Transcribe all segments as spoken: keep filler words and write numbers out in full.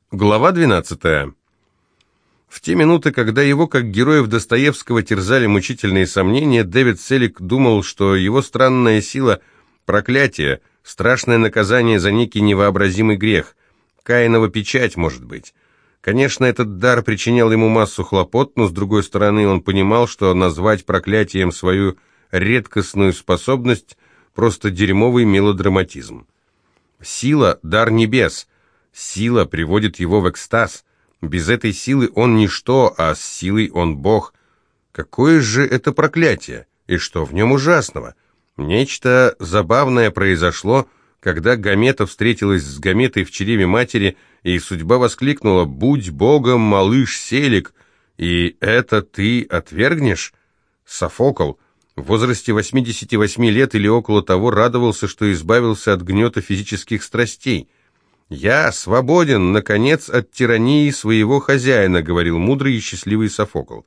Глава двенадцатая. В те минуты, когда его, как героев Достоевского, терзали мучительные сомнения, Дэвид Селлик думал, что его странная сила – проклятие, страшное наказание за некий невообразимый грех. Каинова печать, может быть. Конечно, этот дар причинял ему массу хлопот, но, с другой стороны, он понимал, что назвать проклятием свою редкостную способность – просто дерьмовый мелодраматизм. Сила – дар небес. Сила приводит его в экстаз. Без этой силы он ничто, а с силой он Бог. Какое же это проклятие? И что в нем ужасного? Нечто забавное произошло, когда гамета встретилась с гаметой в чреве матери, и судьба воскликнула: «Будь Богом, малыш Селик, и это ты отвергнешь?» Софокл в возрасте восьмидесяти восьми лет или около того радовался, что избавился от гнета физических страстей. «Я свободен, наконец, от тирании своего хозяина», — говорил мудрый и счастливый Софокл.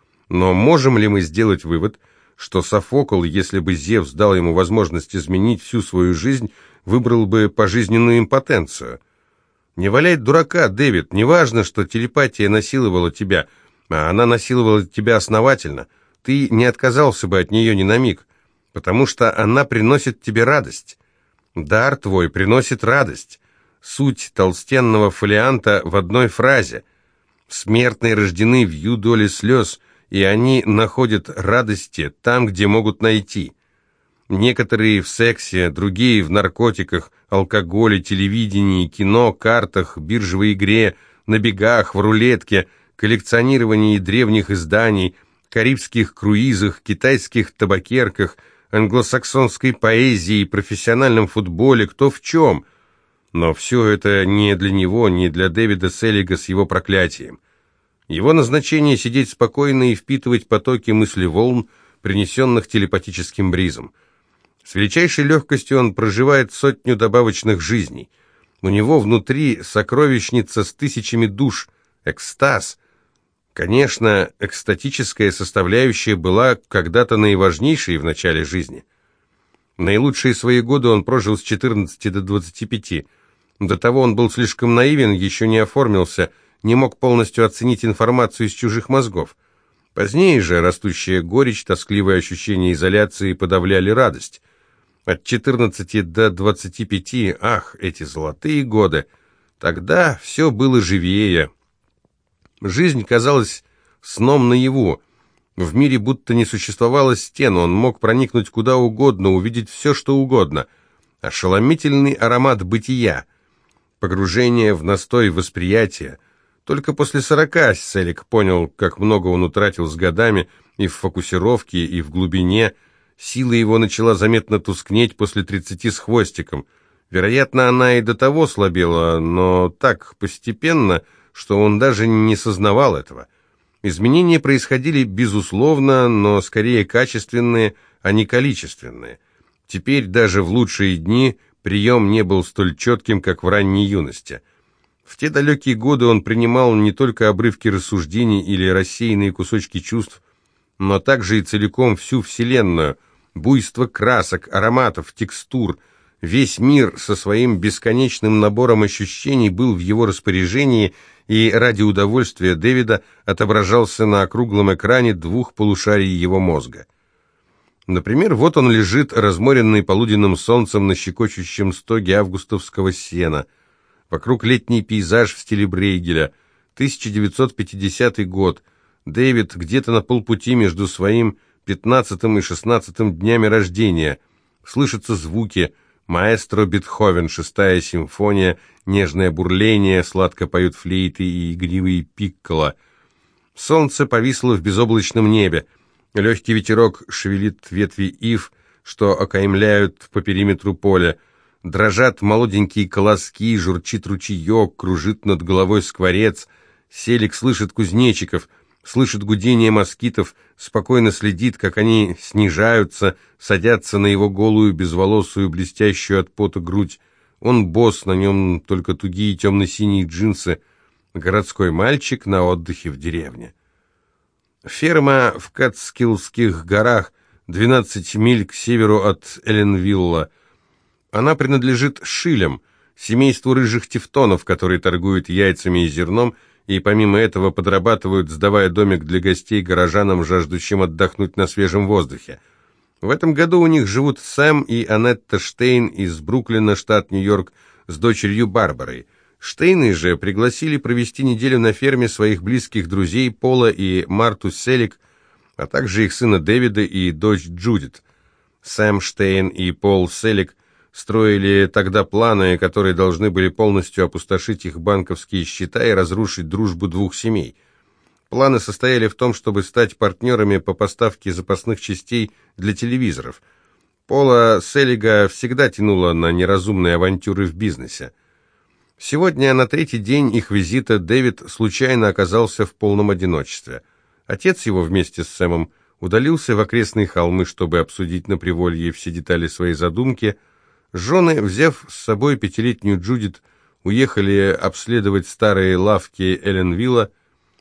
Но можем ли мы сделать вывод, что Софокл, если бы Зевс дал ему возможность изменить всю свою жизнь, выбрал бы пожизненную импотенцию? Не валяй дурака, Дэвид, не важно, что телепатия насиловала тебя, а она насиловала тебя основательно. Ты не отказался бы от нее ни на миг, потому что она приносит тебе радость. Дар твой приносит радость. Суть толстенного фолианта в одной фразе. Смертные рождены в юдоле слез, и они находят радости там, где могут найти. Некоторые в сексе, другие в наркотиках, алкоголе, телевидении, кино, картах, биржевой игре, на бегах, в рулетке, коллекционировании древних изданий, карибских круизах, китайских табакерках, англосаксонской поэзии, профессиональном футболе, кто в чем. Но все это не для него, не для Дэвида Селлига с его проклятием. Его назначение — сидеть спокойно и впитывать потоки мыслеволн, принесенных телепатическим бризом. С величайшей легкостью он проживает сотню добавочных жизней. У него внутри сокровищница с тысячами душ, экстаз. Конечно, экстатическая составляющая была когда-то наиважнейшей в начале жизни. Наилучшие свои годы он прожил с четырнадцати до двадцати пяти. До того он был слишком наивен, еще не оформился, не мог полностью оценить информацию из чужих мозгов. Позднее же растущая горечь, тоскливое ощущение изоляции подавляли радость. От четырнадцати до двадцати пяти, ах, эти золотые годы! Тогда все было живее. Жизнь казалась сном наяву. В мире будто не существовало стен, он мог проникнуть куда угодно, увидеть все, что угодно. Ошеломительный аромат бытия. Погружение в настой восприятия. Только после сорока Селлик понял, как много он утратил с годами и в фокусировке, и в глубине. Сила его начала заметно тускнеть после тридцати с хвостиком. Вероятно, она и до того слабела, но так постепенно, что он даже не сознавал этого. Изменения происходили безусловно, но скорее качественные, а не количественные. Теперь даже в лучшие дни прием не был столь четким, как в ранней юности. В те далекие годы он принимал не только обрывки рассуждений или рассеянные кусочки чувств, но также и целиком всю Вселенную, буйство красок, ароматов, текстур. Весь мир со своим бесконечным набором ощущений был в его распоряжении, и ради удовольствия Дэвида отображался на округлом экране двух полушарий его мозга. Например, вот он лежит, разморенный полуденным солнцем на щекочущем стоге августовского сена. Вокруг летний пейзаж в стиле Брейгеля. тысяча девятьсот пятидесятый год. Дэвид где-то на полпути между своим пятнадцатым и шестнадцатым днями рождения. Слышатся звуки. Маэстро Бетховен, шестая симфония, нежное бурление, сладко поют флейты и игривые пикколо. Солнце повисло в безоблачном небе. Легкий ветерок шевелит ветви ив, что окаймляют по периметру поля. Дрожат молоденькие колоски, журчит ручеек, кружит над головой скворец. Селик слышит кузнечиков, слышит гудение москитов, спокойно следит, как они снижаются, садятся на его голую, безволосую, блестящую от пота грудь. Он босс, на нем только тугие темно-синие джинсы. Городской мальчик на отдыхе в деревне. Ферма в Катскиллских горах, двенадцать миль к северу от Элленвилла. Она принадлежит Шилям. семейству рыжих тевтонов, которые торгуют яйцами и зерном, и помимо этого подрабатывают, сдавая домик для гостей горожанам, жаждущим отдохнуть на свежем воздухе. В этом году у них живут Сэм и Анетта Штейн из Бруклина, штат Нью-Йорк, с дочерью Барбарой. Штейны же пригласили провести неделю на ферме своих близких друзей Пола и Марту Селик, а также их сына Дэвида и дочь Джудит. Сэм Штейн и Пол Селик строили тогда планы, которые должны были полностью опустошить их банковские счета и разрушить дружбу двух семей. Планы состояли в том, чтобы стать партнерами по поставке запасных частей для телевизоров. Пола Селига всегда тянула на неразумные авантюры в бизнесе. Сегодня, на третий день их визита, Дэвид случайно оказался в полном одиночестве. Отец его вместе с Сэмом удалился в окрестные холмы, чтобы обсудить на приволье все детали своей задумки. Жены, взяв с собой пятилетнюю Джудит, уехали обследовать старые лавки Элленвилла.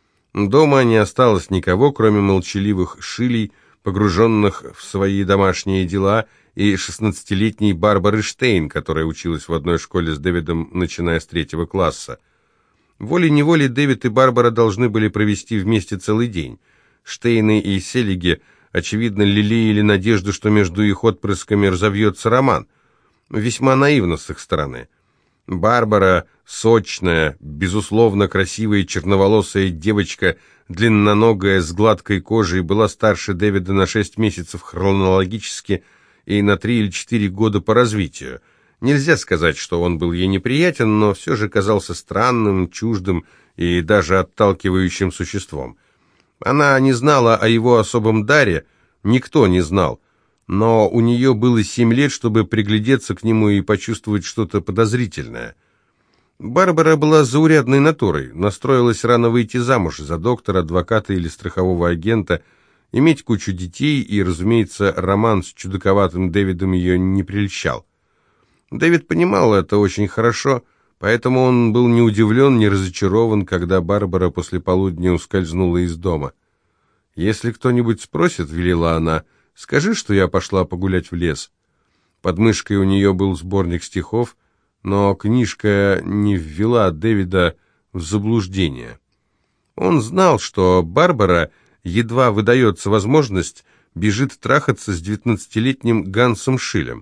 Дома не осталось никого, кроме молчаливых шилей, погруженных в свои домашние дела, и шестнадцатилетней Барбары Штейн, которая училась в одной школе с Дэвидом, начиная с третьего класса. Волей-неволей Дэвид и Барбара должны были провести вместе целый день. Штейны и Селиги, очевидно, лелеяли надежду, что между их отпрысками разовьется роман. Весьма наивно с их стороны. Барбара, сочная, безусловно красивая черноволосая девочка, длинноногая, с гладкой кожей, была старше Дэвида на шесть месяцев хронологически и на три или четыре года по развитию. Нельзя сказать, что он был ей неприятен, но все же казался странным, чуждым и даже отталкивающим существом. Она не знала о его особом даре, никто не знал, но у нее было семь лет, чтобы приглядеться к нему и почувствовать что-то подозрительное. Барбара была заурядной натурой, настроилась рано выйти замуж за доктора, адвоката или страхового агента, иметь кучу детей, и, разумеется, роман с чудаковатым Дэвидом ее не прельщал. Дэвид понимал это очень хорошо, поэтому он был не удивлен, не разочарован, когда Барбара после полудня ускользнула из дома. «Если кто-нибудь спросит, — велела она, — скажи, что я пошла погулять в лес». Под мышкой у нее был сборник стихов, но книжка не ввела Дэвида в заблуждение. Он знал, что Барбара, едва выдается возможность, бежит трахаться с девятнадцатилетним Гансом Шилем.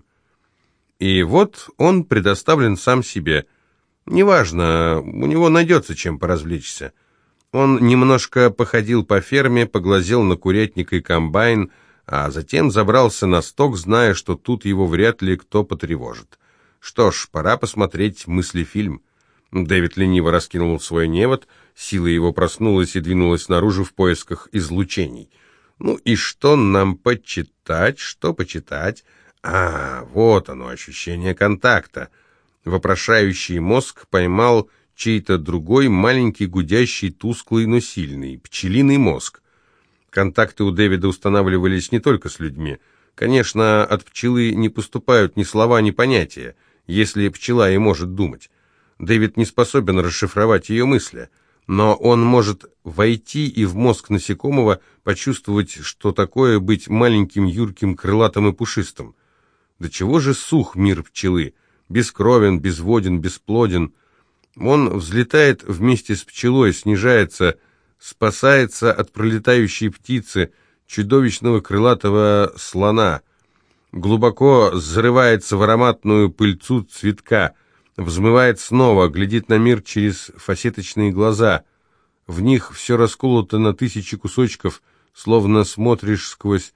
И вот он предоставлен сам себе. Неважно, у него найдется чем поразвлечься. Он немножко походил по ферме, поглазел на курятник и комбайн, а затем забрался на сток, зная, что тут его вряд ли кто потревожит. Что ж, пора посмотреть мыслефильм. Дэвид лениво раскинул свой невод, сила его проснулась и двинулась наружу в поисках излучений. Ну и что нам почитать, что почитать? А, вот оно, ощущение контакта. Вопрошающий мозг поймал чей-то другой, маленький, гудящий, тусклый, но сильный, пчелиный мозг. Контакты у Дэвида устанавливались не только с людьми. Конечно, от пчелы не поступают ни слова, ни понятия, если пчела и может думать. Дэвид не способен расшифровать ее мысли, но он может войти и в мозг насекомого, почувствовать, что такое быть маленьким, юрким, крылатым и пушистым. До чего же сух мир пчелы, бескровен, безводен, бесплоден. Он взлетает вместе с пчелой, снижается, спасается от пролетающей птицы, чудовищного крылатого слона, глубоко зарывается в ароматную пыльцу цветка, взмывает снова, глядит на мир через фасеточные глаза. В них все расколото на тысячи кусочков, словно смотришь сквозь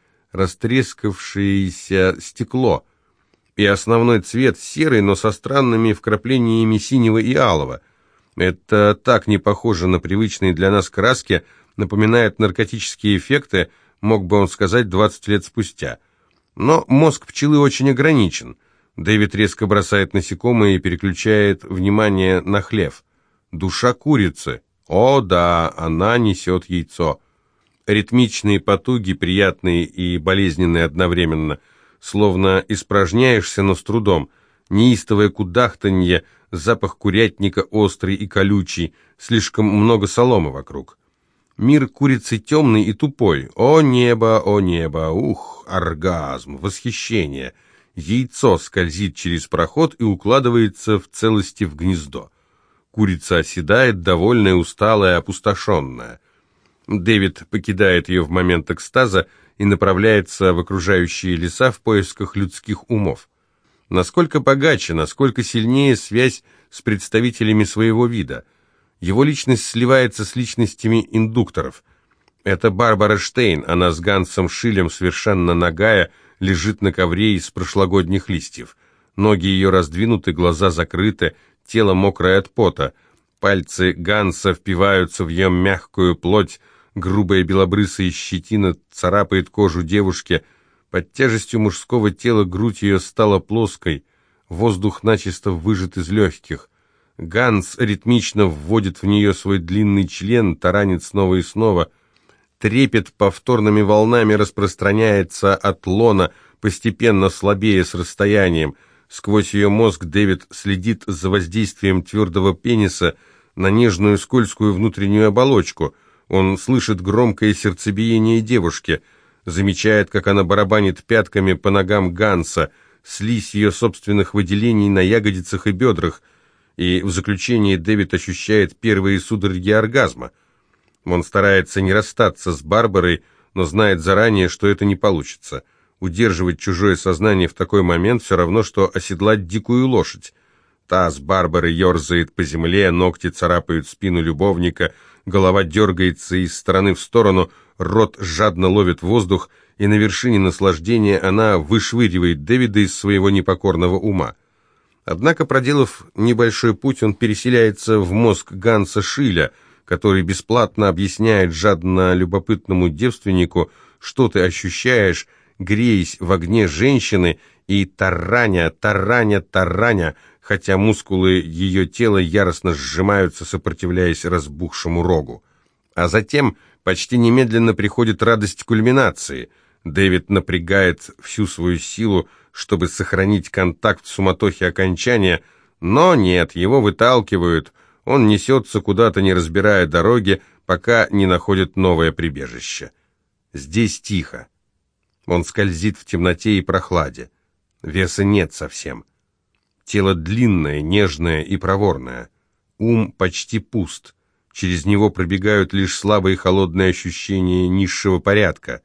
растрескавшееся стекло. И основной цвет серый, но со странными вкраплениями синего и алого. Это так не похоже на привычные для нас краски, напоминает наркотические эффекты, мог бы он сказать двадцать лет спустя. Но мозг пчелы очень ограничен. Дэвид резко бросает насекомое и переключает внимание на хлев. Душа курицы. О, да, она несет яйцо. Ритмичные потуги, приятные и болезненные одновременно, словно испражняешься, но с трудом. Неистовое кудахтанье, запах курятника острый и колючий, слишком много соломы вокруг. Мир курицы темный и тупой. О небо, о небо, ух, оргазм, восхищение. яйцо скользит через проход и укладывается в целости в гнездо. Курица оседает, довольная, усталая, опустошенная. Дэвид покидает ее в момент экстаза и направляется в окружающие леса в поисках людских умов. Насколько богаче, насколько сильнее связь с представителями своего вида. Его личность сливается с личностями индукторов. Это Барбара Штейн, она с Гансом Шилем совершенно нагая, лежит на ковре из прошлогодних листьев. Ноги ее раздвинуты, глаза закрыты, тело мокрое от пота. Пальцы Ганса впиваются в ее мягкую плоть, грубая белобрысая щетина царапает кожу девушки. Под тяжестью мужского тела грудь ее стала плоской, воздух начисто выжат из легких. Ганс ритмично вводит в нее свой длинный член, таранит снова и снова. Трепет повторными волнами распространяется от лона, постепенно слабея с расстоянием. Сквозь ее мозг Дэвид следит за воздействием твердого пениса на нежную скользкую внутреннюю оболочку. Он слышит громкое сердцебиение девушки, замечает, как она барабанит пятками по ногам Ганса, слизь ее собственных выделений на ягодицах и бедрах, и в заключение Дэвид ощущает первые судороги оргазма. Он старается не расстаться с Барбарой, но знает заранее, что это не получится. Удерживать чужое сознание в такой момент все равно, что оседлать дикую лошадь. Таз Барбары ерзает по земле, ногти царапают спину любовника, голова дергается из стороны в сторону, рот жадно ловит воздух, и на вершине наслаждения она вышвыривает Дэвида из своего непокорного ума. Однако, проделав небольшой путь, он переселяется в мозг Ганса Шиля, который бесплатно объясняет жадно любопытному девственнику, что ты ощущаешь, греясь в огне женщины и тараня, тараня, тараня, хотя мускулы ее тела яростно сжимаются, сопротивляясь разбухшему рогу. А затем почти немедленно приходит радость кульминации. Дэвид напрягает всю свою силу, чтобы сохранить контакт в суматохе окончания, но нет, его выталкивают. Он несется куда-то, не разбирая дороги, пока не находит новое прибежище. Здесь тихо. Он скользит в темноте и прохладе. Веса нет совсем. Тело длинное, нежное и проворное. Ум почти пуст. Через него пробегают лишь слабые холодные ощущения низшего порядка.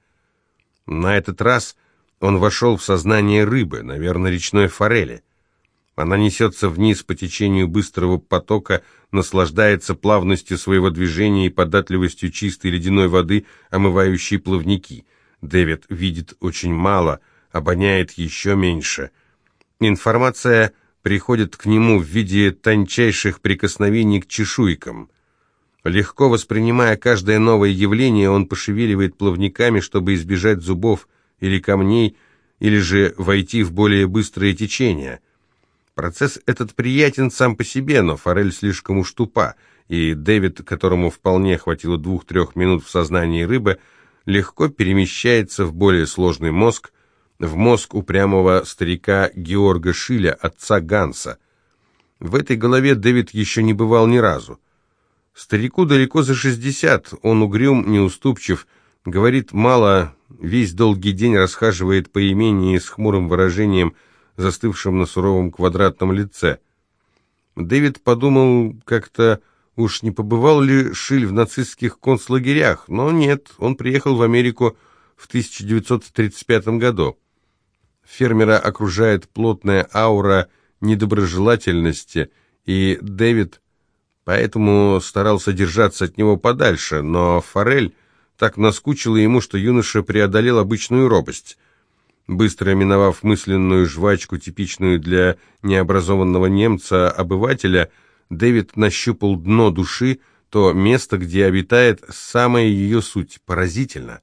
На этот раз он вошел в сознание рыбы, наверное, речной форели. Она несется вниз по течению быстрого потока, наслаждается плавностью своего движения и податливостью чистой ледяной воды, омывающей плавники. Дэвид видит очень мало, обоняет еще меньше. Информация приходит к нему в виде тончайших прикосновений к чешуйкам. Легко воспринимая каждое новое явление, он пошевеливает плавниками, чтобы избежать зубов или камней, или же войти в более быстрое течение. Процесс этот приятен сам по себе, но форель слишком уж тупа, и Дэвид, которому вполне хватило двух-трех минут в сознании рыбы, легко перемещается в более сложный мозг, в мозг упрямого старика Георга Шиля, отца Ганса. В этой голове Дэвид еще не бывал ни разу. Старику далеко за шестьдесят, он угрюм, неуступчив, говорит мало, весь долгий день расхаживает по имении с хмурым выражением, застывшим на суровом квадратном лице. Дэвид подумал как-то, уж не побывал ли Шиль в нацистских концлагерях, но нет, он приехал в Америку в тысяча девятьсот тридцать пятом году. Фермера окружает плотная аура недоброжелательности, и Дэвид поэтому старался держаться от него подальше, но форель так наскучила ему, что юноша преодолел обычную робость. Быстро миновав мысленную жвачку, типичную для необразованного немца-обывателя, Дэвид нащупал дно души, то место, где обитает самая ее суть. Поразительно.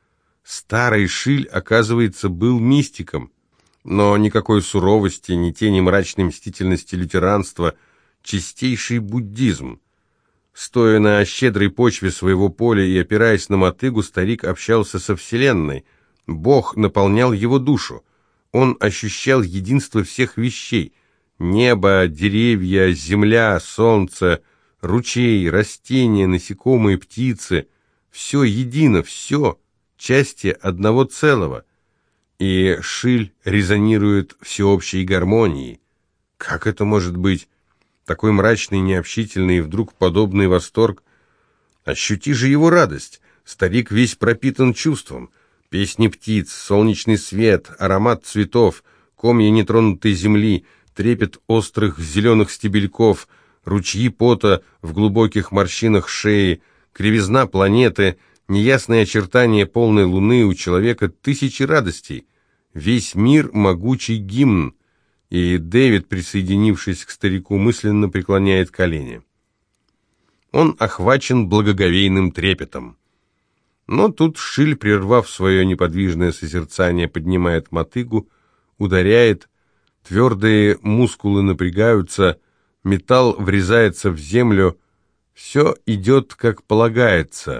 Старый Шиль, оказывается, был мистиком, но никакой суровости, ни тени мрачной мстительности лютеранства, чистейший буддизм. Стоя на щедрой почве своего поля и опираясь на мотыгу, старик общался со Вселенной. Бог наполнял его душу. Он ощущал единство всех вещей. Небо, деревья, земля, солнце, ручей, растения, насекомые, птицы. Все едино, все части одного целого. и Шиль резонирует всеобщей гармонией. Как это может быть? Такой мрачный, необщительный и вдруг подобный восторг. Ощути же его радость. Старик весь пропитан чувством. Песни птиц, солнечный свет, аромат цветов, комья нетронутой земли, трепет острых зеленых стебельков, ручьи пота в глубоких морщинах шеи, кривизна планеты, неясные очертания полной луны, у человека тысячи радостей. Весь мир — могучий гимн, и Дэвид, присоединившись к старику, мысленно преклоняет колени. Он охвачен благоговейным трепетом. Но тут Шиль, прервав свое неподвижное созерцание, поднимает мотыгу, ударяет, твердые мускулы напрягаются, металл врезается в землю, все идет как полагается.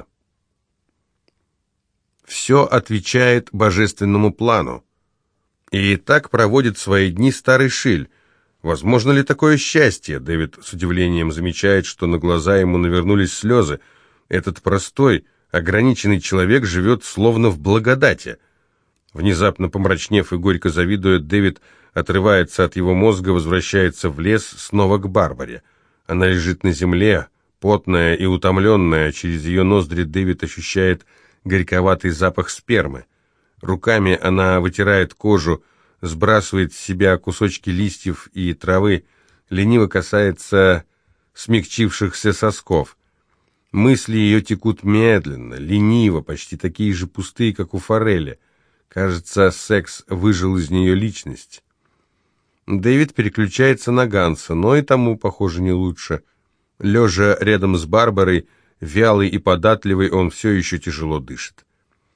Все отвечает божественному плану. И так проводит свои дни старый Шиль. Возможно ли такое счастье? Дэвид с удивлением замечает, что на глаза ему навернулись слезы. Этот простой, ограниченный человек живет словно в благодати. Внезапно помрачнев и горько завидуя, Дэвид отрывается от его мозга, возвращается в лес, снова к Барбаре. Она лежит на земле, потная и утомленная. Через ее ноздри Дэвид ощущает горьковатый запах спермы. Руками она вытирает кожу, сбрасывает с себя кусочки листьев и травы, лениво касается смягчившихся сосков. Мысли ее текут медленно, лениво, почти такие же пустые, как у форели. Кажется, секс выжил из нее личность. Дэвид переключается на Ганса, но и тому, похоже, не лучше. Лежа рядом с Барбарой, вялый и податливый, он все еще тяжело дышит.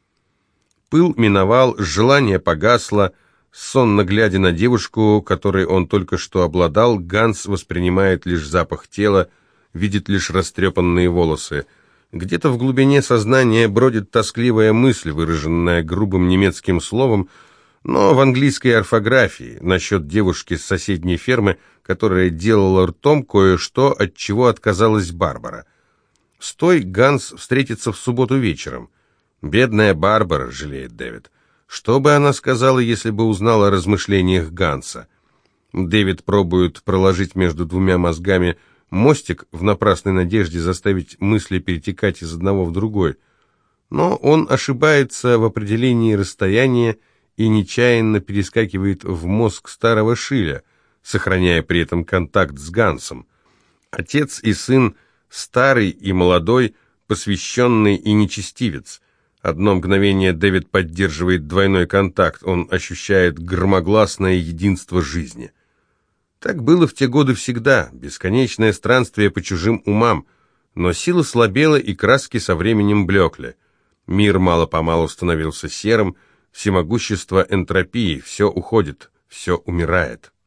Пыл миновал, желание погасло. Сонно глядя на девушку, которой он только что обладал, Ганс воспринимает лишь запах тела, видит лишь растрепанные волосы. Где-то в глубине сознания бродит тоскливая мысль, выраженная грубым немецким словом, но в английской орфографии, насчет девушки с соседней фермы, которая делала ртом кое-что, от чего отказалась Барбара. С той Ганс встретится в субботу вечером. «Бедная Барбара», — жалеет Дэвид. Что бы она сказала, если бы узнала о размышлениях Ганса? Дэвид пробует проложить между двумя мозгами мостик в напрасной надежде заставить мысли перетекать из одного в другой. Но он ошибается в определении расстояния и нечаянно перескакивает в мозг старого Шиля, сохраняя при этом контакт с Гансом. Отец и сын, старый и молодой, посвященный и нечестивец. Одно мгновение Дэвид поддерживает двойной контакт, он ощущает громогласное единство жизни. Так было в те годы всегда, бесконечное странствие по чужим умам, но сила слабела и краски со временем блекли. Мир мало-помалу становился серым, всемогущество энтропии, все уходит, все умирает.